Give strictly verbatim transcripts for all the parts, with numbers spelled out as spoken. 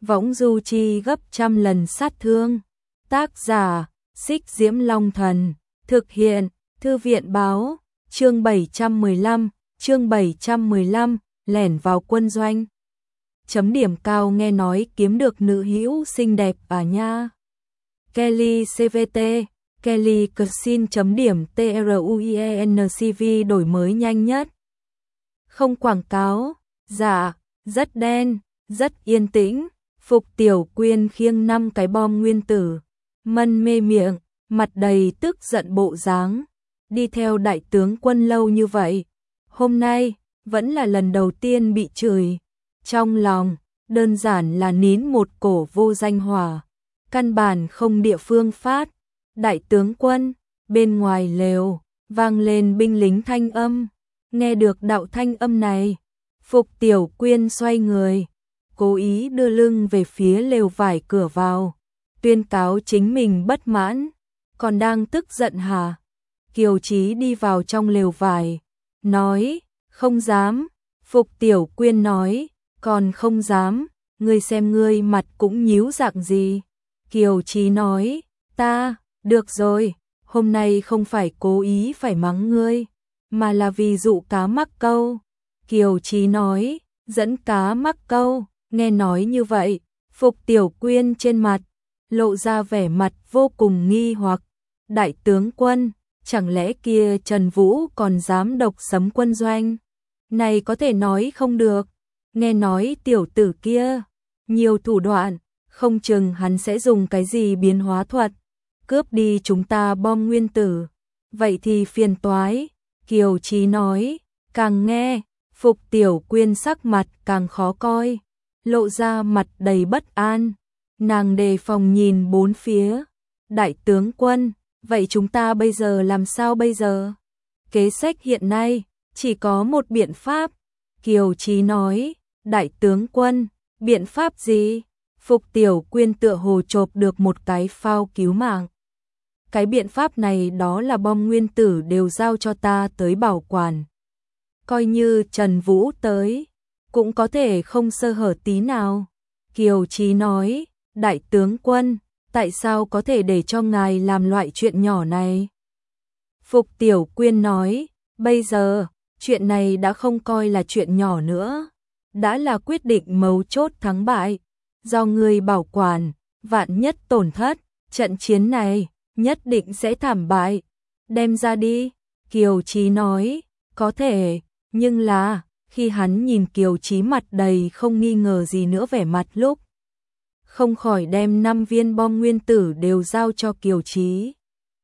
võng du chi gấp trăm lần sát thương. Tác giả, Xích Diễm Long Thần, thực hiện, Thư viện báo, chương bảy trăm mười lăm, chương bảy trăm mười lăm, lẻn vào quân doanh. Chấm điểm cao nghe nói kiếm được nữ hữu xinh đẹp à nha. Kelly xê vê tê, Kelly Cuisine chấm điểm truencv đổi mới nhanh nhất. Không quảng cáo, dạ, rất đen, rất yên tĩnh. Phục Tiểu Quyên khiêng năm cái bom nguyên tử, mân mê miệng, mặt đầy tức giận bộ dáng. Đi theo đại tướng quân lâu như vậy, hôm nay vẫn là lần đầu tiên bị chửi. Trong lòng, đơn giản là nín một cổ vô danh hỏa, căn bản không địa phương phát. Đại tướng quân, bên ngoài lều, vang lên binh lính thanh âm. Nghe được đạo thanh âm này, Phục Tiểu Quyên xoay người, cố ý đưa lưng về phía lều vải cửa vào, tuyên cáo chính mình bất mãn. Còn đang tức giận hả? Kiều Chí đi vào trong lều vải, nói, không dám. Phục Tiểu Quyên nói, còn không dám, ngươi xem ngươi mặt cũng nhíu dạng gì. Kiều Chí nói, ta, được rồi, hôm nay không phải cố ý phải mắng ngươi, mà là vì dụ cá mắc câu. Kiều Chí nói, dẫn cá mắc câu. Nghe nói như vậy, Phục Tiểu Quyên trên mặt lộ ra vẻ mặt vô cùng nghi hoặc. Đại tướng quân, chẳng lẽ kia Trần Vũ còn dám độc sấm quân doanh? Này có thể nói không được. Nghe nói tiểu tử kia nhiều thủ đoạn, không chừng hắn sẽ dùng cái gì biến hóa thuật cướp đi chúng ta bom nguyên tử. Vậy thì phiền toái. Kiều Chí nói, càng nghe Phục Tiểu Quyên sắc mặt càng khó coi, lộ ra mặt đầy bất an. Nàng đề phòng nhìn bốn phía. Đại tướng quân, vậy chúng ta bây giờ làm sao bây giờ? Kế sách hiện nay chỉ có một biện pháp. Kiều Chí nói, đại tướng quân, biện pháp gì? Phục Tiểu Quyên tựa hồ chộp được một cái phao cứu mạng. Cái biện pháp này đó là bom nguyên tử đều giao cho ta tới bảo quản. Coi như Trần Vũ tới, cũng có thể không sơ hở tí nào. Kiều Chí nói, đại tướng quân, tại sao có thể để cho ngài làm loại chuyện nhỏ này? Phục Tiểu Quyên nói, bây giờ, chuyện này đã không coi là chuyện nhỏ nữa, đã là quyết định mấu chốt thắng bại, do người bảo quản, vạn nhất tổn thất, trận chiến này nhất định sẽ thảm bại. Đem ra đi. Kiều Chí nói, có thể, nhưng là, khi hắn nhìn Kiều Chí mặt đầy không nghi ngờ gì nữa vẻ mặt lúc, không khỏi đem năm viên bom nguyên tử đều giao cho Kiều Chí.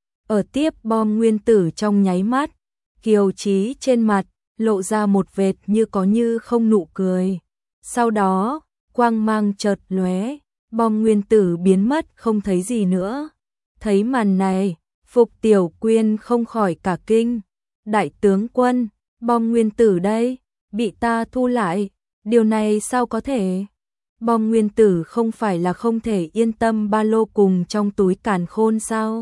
Ở tiếp bom nguyên tử trong nháy mắt, Kiều Chí trên mặt lộ ra một vệt như có như không nụ cười. Sau đó, quang mang chợt lóe, bom nguyên tử biến mất không thấy gì nữa. Thấy màn này, Phục Tiểu Quyên không khỏi cả kinh. Đại tướng quân, bom nguyên tử đây, bị ta thu lại, điều này sao có thể? Bom nguyên tử không phải là không thể yên tâm ba lô cùng trong túi càn khôn sao?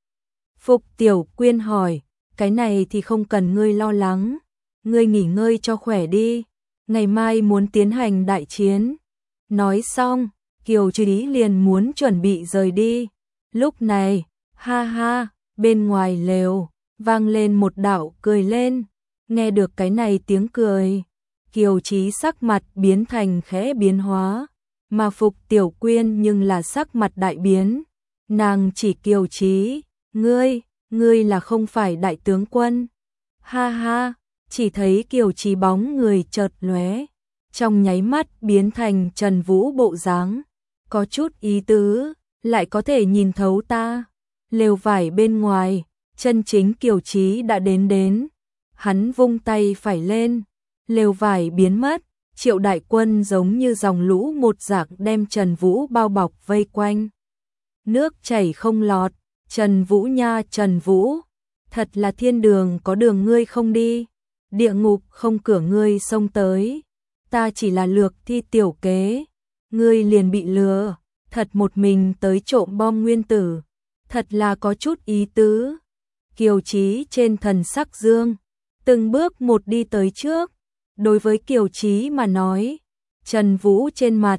Phục Tiểu Quyên hỏi, cái này thì không cần ngươi lo lắng, ngươi nghỉ ngơi cho khỏe đi, ngày mai muốn tiến hành đại chiến. Nói xong, Kiều Chí liền muốn chuẩn bị rời đi. Lúc này, ha ha, bên ngoài lều, vang lên một đạo cười lên. Nghe được cái này tiếng cười, Kiều Chí sắc mặt biến thành khẽ biến hóa, mà Phục Tiểu Quyên nhưng là sắc mặt đại biến. Nàng chỉ Kiều Chí, ngươi, ngươi là không phải đại tướng quân. Ha ha, chỉ thấy Kiều Chí bóng người chợt lóe, trong nháy mắt biến thành Trần Vũ bộ dáng, có chút ý tứ, lại có thể nhìn thấu ta. Lều vải bên ngoài, chân chính Kiều Chí đã đến đến. Hắn vung tay phải lên, lều vải biến mất, Triệu đại quân giống như dòng lũ một dạng đem Trần Vũ bao bọc vây quanh. Nước chảy không lọt, Trần Vũ nha Trần Vũ, thật là thiên đường có đường ngươi không đi, địa ngục không cửa ngươi xông tới. Ta chỉ là lược thi tiểu kế, ngươi liền bị lừa, thật một mình tới trộm bom nguyên tử, thật là có chút ý tứ. Kiều Chí trên thần sắc dương, từng bước một đi tới trước. Đối với Kiều Chí mà nói, Trần Vũ trên mặt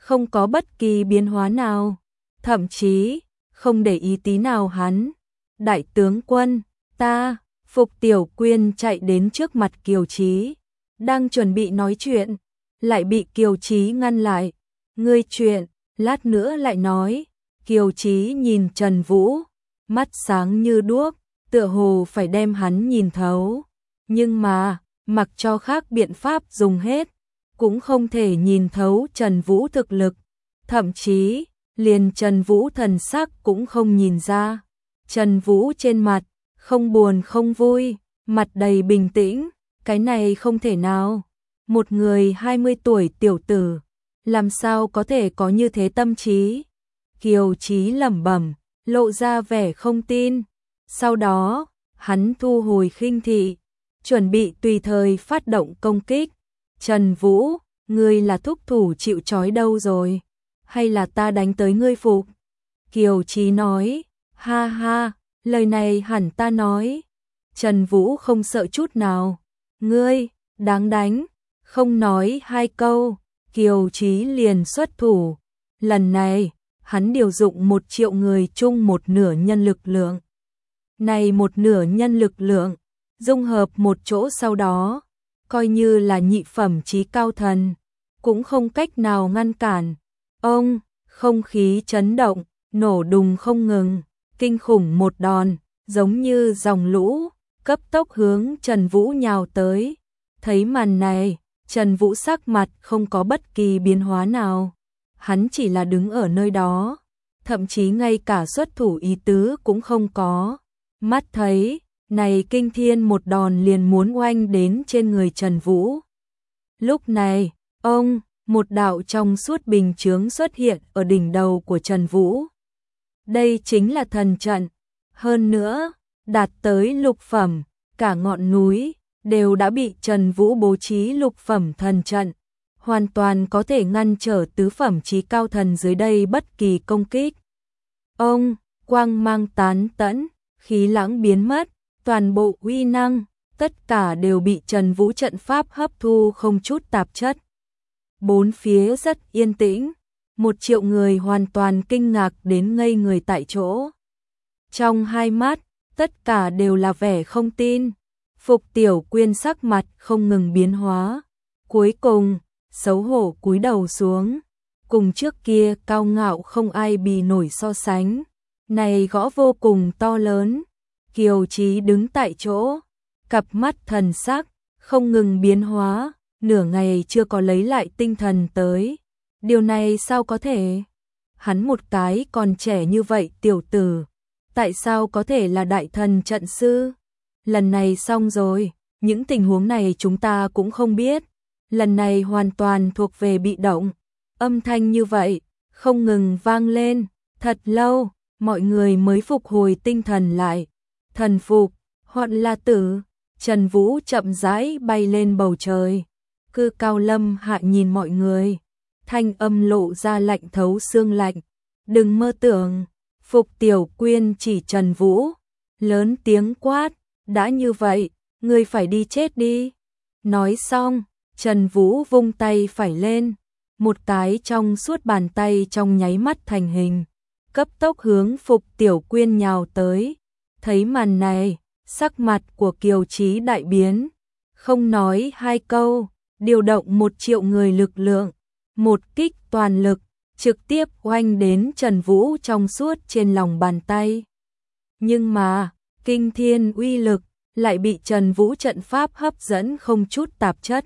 không có bất kỳ biến hóa nào, thậm chí không để ý tí nào hắn. Đại tướng quân, ta, Phục Tiểu Quyên chạy đến trước mặt Kiều Chí, đang chuẩn bị nói chuyện, lại bị Kiều Chí ngăn lại. Ngươi chuyện, lát nữa lại nói. Kiều Chí nhìn Trần Vũ, mắt sáng như đuốc, tựa hồ phải đem hắn nhìn thấu. Nhưng mà, mặc cho khác biện pháp dùng hết, cũng không thể nhìn thấu Trần Vũ thực lực. Thậm chí, liền Trần Vũ thần sắc cũng không nhìn ra. Trần Vũ trên mặt, không buồn không vui, mặt đầy bình tĩnh, cái này không thể nào. Một người hai mươi tuổi tiểu tử, làm sao có thể có như thế tâm trí? Kiều Chí lẩm bẩm, lộ ra vẻ không tin. Sau đó, hắn thu hồi khinh thị, chuẩn bị tùy thời phát động công kích. Trần Vũ, ngươi là thúc thủ chịu trói đâu rồi? Hay là ta đánh tới ngươi phục? Kiều Chí nói, ha ha, lời này hẳn ta nói. Trần Vũ không sợ chút nào. Ngươi, đáng đánh. Không nói hai câu, Kiều Chí liền xuất thủ. Lần này, hắn điều dụng một triệu người chung một nửa nhân lực lượng. Này một nửa nhân lực lượng, dung hợp một chỗ sau đó, coi như là nhị phẩm chí cao thần, cũng không cách nào ngăn cản. Ông, không khí chấn động, nổ đùng không ngừng, kinh khủng một đòn, giống như dòng lũ, cấp tốc hướng Trần Vũ nhào tới. Thấy màn này, Trần Vũ sắc mặt không có bất kỳ biến hóa nào. Hắn chỉ là đứng ở nơi đó, thậm chí ngay cả xuất thủ ý tứ cũng không có. Mắt thấy, này kinh thiên một đòn liền muốn oanh đến trên người Trần Vũ. Lúc này, ông, một đạo trong suốt bình chướng xuất hiện ở đỉnh đầu của Trần Vũ. Đây chính là thần trận. Hơn nữa, đạt tới lục phẩm, cả ngọn núi đều đã bị Trần Vũ bố trí lục phẩm thần trận, hoàn toàn có thể ngăn trở tứ phẩm chí cao thần dưới đây bất kỳ công kích. Ông, quang mang tán tẫn, khí lãng biến mất, toàn bộ uy năng, tất cả đều bị Trần Vũ trận pháp hấp thu không chút tạp chất. Bốn phía rất yên tĩnh, một triệu người hoàn toàn kinh ngạc đến ngây người tại chỗ. Trong hai mắt, tất cả đều là vẻ không tin. Phục Tiểu Quyên sắc mặt không ngừng biến hóa. Cuối cùng, xấu hổ cúi đầu xuống. Cùng trước kia cao ngạo không ai bì nổi so sánh. Này gõ vô cùng to lớn. Kiều Chí đứng tại chỗ, cặp mắt thần sắc, không ngừng biến hóa. Nửa ngày chưa có lấy lại tinh thần tới. Điều này sao có thể? Hắn một cái còn trẻ như vậy tiểu tử, tại sao có thể là đại thần trận sư? Lần này xong rồi, những tình huống này chúng ta cũng không biết. Lần này hoàn toàn thuộc về bị động. Âm thanh như vậy, không ngừng vang lên, thật lâu, mọi người mới phục hồi tinh thần lại. Thần phục, hoặc là tử, Trần Vũ chậm rãi bay lên bầu trời. Cư cao lâm hạ nhìn mọi người, thanh âm lộ ra lạnh thấu xương lạnh. Đừng mơ tưởng. Phục Tiểu Quyên chỉ Trần Vũ, lớn tiếng quát, đã như vậy, ngươi phải đi chết đi. Nói xong, Trần Vũ vung tay phải lên, một cái trong suốt bàn tay trong nháy mắt thành hình, cấp tốc hướng Phục Tiểu Quyên nhào tới. Thấy màn này, sắc mặt của Kiều Chí đại biến, không nói hai câu, điều động một triệu người lực lượng, một kích toàn lực, trực tiếp oanh đến Trần Vũ trong suốt trên lòng bàn tay. Nhưng mà, kinh thiên uy lực lại bị Trần Vũ trận pháp hấp dẫn không chút tạp chất.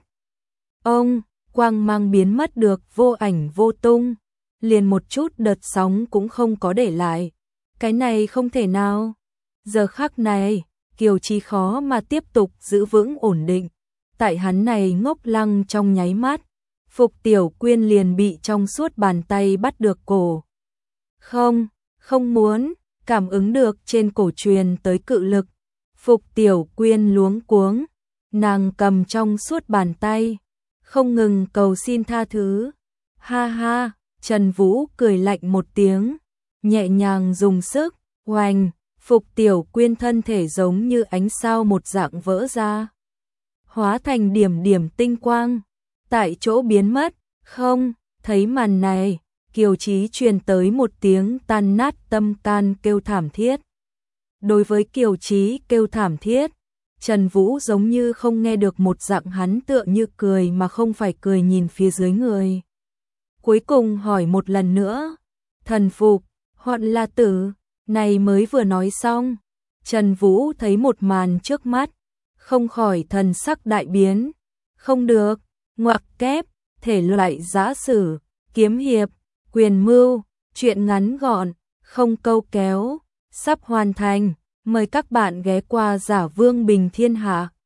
Ông, quang mang biến mất được vô ảnh vô tung, liền một chút đợt sóng cũng không có để lại. Cái này không thể nào. Giờ khắc này, Kiều Chí khó mà tiếp tục giữ vững ổn định. Tại hắn này ngốc lăng trong nháy mắt, Phục Tiểu Quyên liền bị trong suốt bàn tay bắt được cổ. Không, không muốn, cảm ứng được trên cổ truyền tới cự lực. Phục Tiểu Quyên luống cuống, nàng cầm trong suốt bàn tay, không ngừng cầu xin tha thứ. Ha ha, Trần Vũ cười lạnh một tiếng, nhẹ nhàng dùng sức, oanh, Phục Tiểu Quyên thân thể giống như ánh sao một dạng vỡ ra, hóa thành điểm điểm tinh quang, tại chỗ biến mất. Không, Thấy màn này, Kiều Chí truyền tới một tiếng tan nát tâm can kêu thảm thiết. Đối với Kiều Chí kêu thảm thiết, Trần Vũ giống như không nghe được một dạng, hắn tựa như cười mà không phải cười nhìn phía dưới người. Cuối cùng hỏi một lần nữa, thần phục, hoặc là tử, này mới vừa nói xong. Trần Vũ thấy một màn trước mắt, không khỏi thần sắc đại biến. Không được, ngoặc kép, thể loại giã sử, kiếm hiệp, quyền mưu, truyện ngắn gọn, không câu kéo, sắp hoàn thành. Mời các bạn ghé qua Giả Vương Bình Thiên Hạ.